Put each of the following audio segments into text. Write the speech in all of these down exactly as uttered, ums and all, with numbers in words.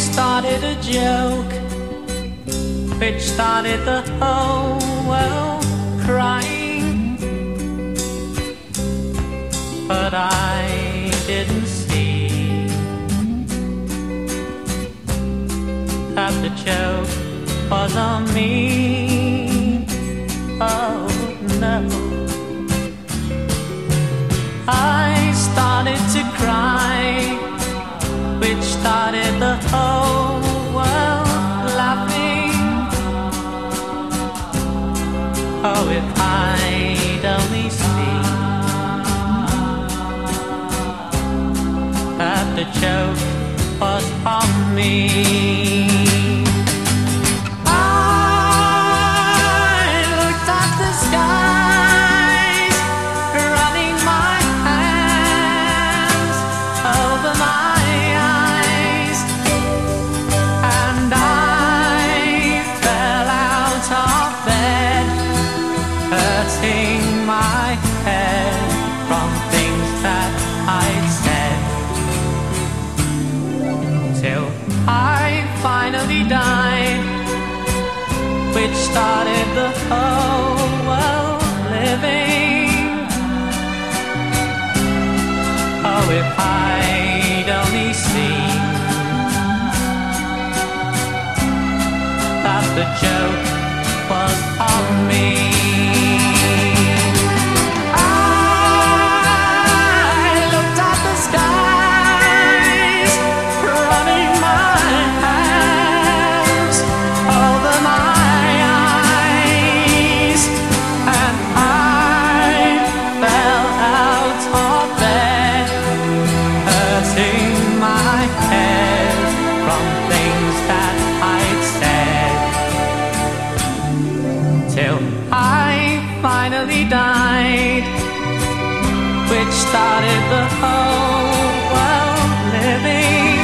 started a joke which started the whole world crying, but I didn't see that the joke was on me. Oh no, I started to cry, which started the whole world laughing. Oh, if I'd only seen that the joke was on me. Hurting my head from things that I'd said, till I finally died, which started the whole world living. Oh, if I'd only seen that the joke was on me. Till I finally died, which started the whole world living.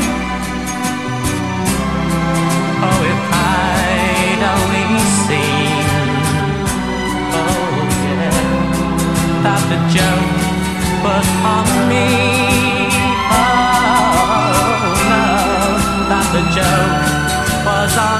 Oh, if I'd only seen, oh yeah, that the joke was on me. Oh no, that the joke was on me.